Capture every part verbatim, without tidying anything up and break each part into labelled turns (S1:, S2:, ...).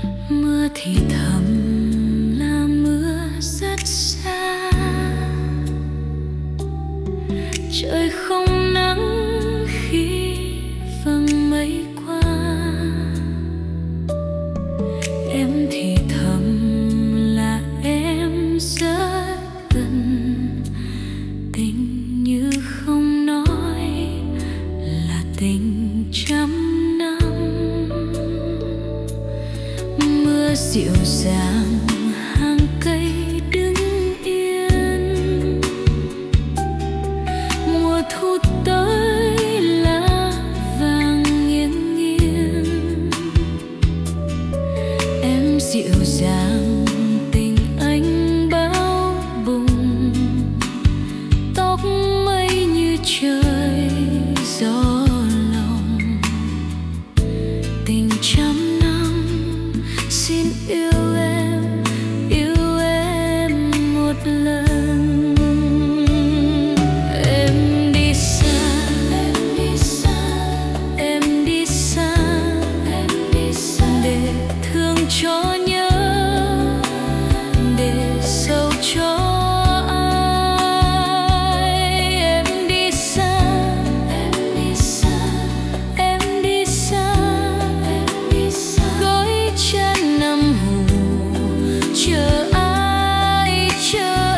S1: Mưa thì thầm là mưa rất xa, trời không nắng khi vầng mây qua. Em thì thầm là em rất gần, tình như không nói là tình trăm năm. Mưa dịu dàng hàng cây đứng yên, mùa thu tới lá vàng nghiêng nghiêng. Em dịu dàng tình anh bao bùng, tóc mây như trời gió lòng. Tình trăm năm xin yêu em, yêu em một lần. Em đi xa, em đi xa, em đi xa, em đi xa để thương cho nhớ, để sâu cho ai. Em đi xa, em đi xa, em đi xa, em đi xa gối chân nằm ngủ chờ ai, chờ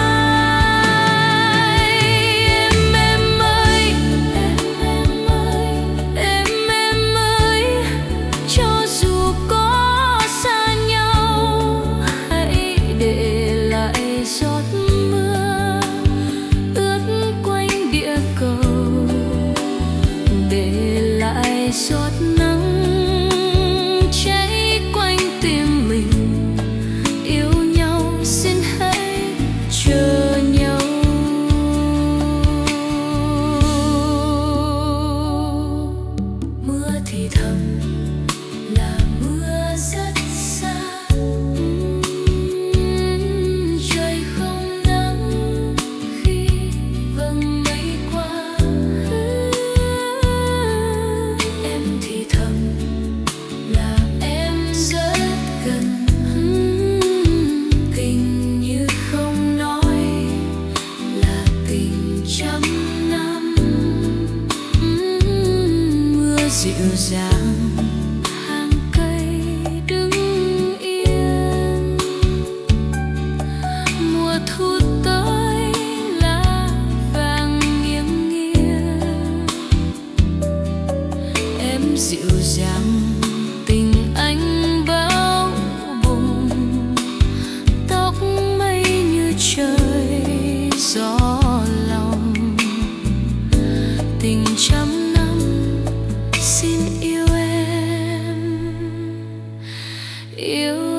S1: ai. Em em ơi, em em ơi, em em ơi, cho dù có xa nhau, hãy để lại giọt mưa ướt quanh địa cầu, để lại giọt nắng cháy quanh tim mình. Yêu nhau xin hãy chờ nhau. Mưa thì thầm là mưa rất xa, trời không nắng khi vầng mây qua. Em thì thầm là em rất gần, tình như không nói là tình trăm năm. Mưa dịu dàng hàng cây đứng yên, mùa thu tới lá vàng nghiêng nghiêng. Em dịu dàng tình anh bao bùng, tóc mây như trời gió lòng. Tình trăm năm xin yêu em, yêu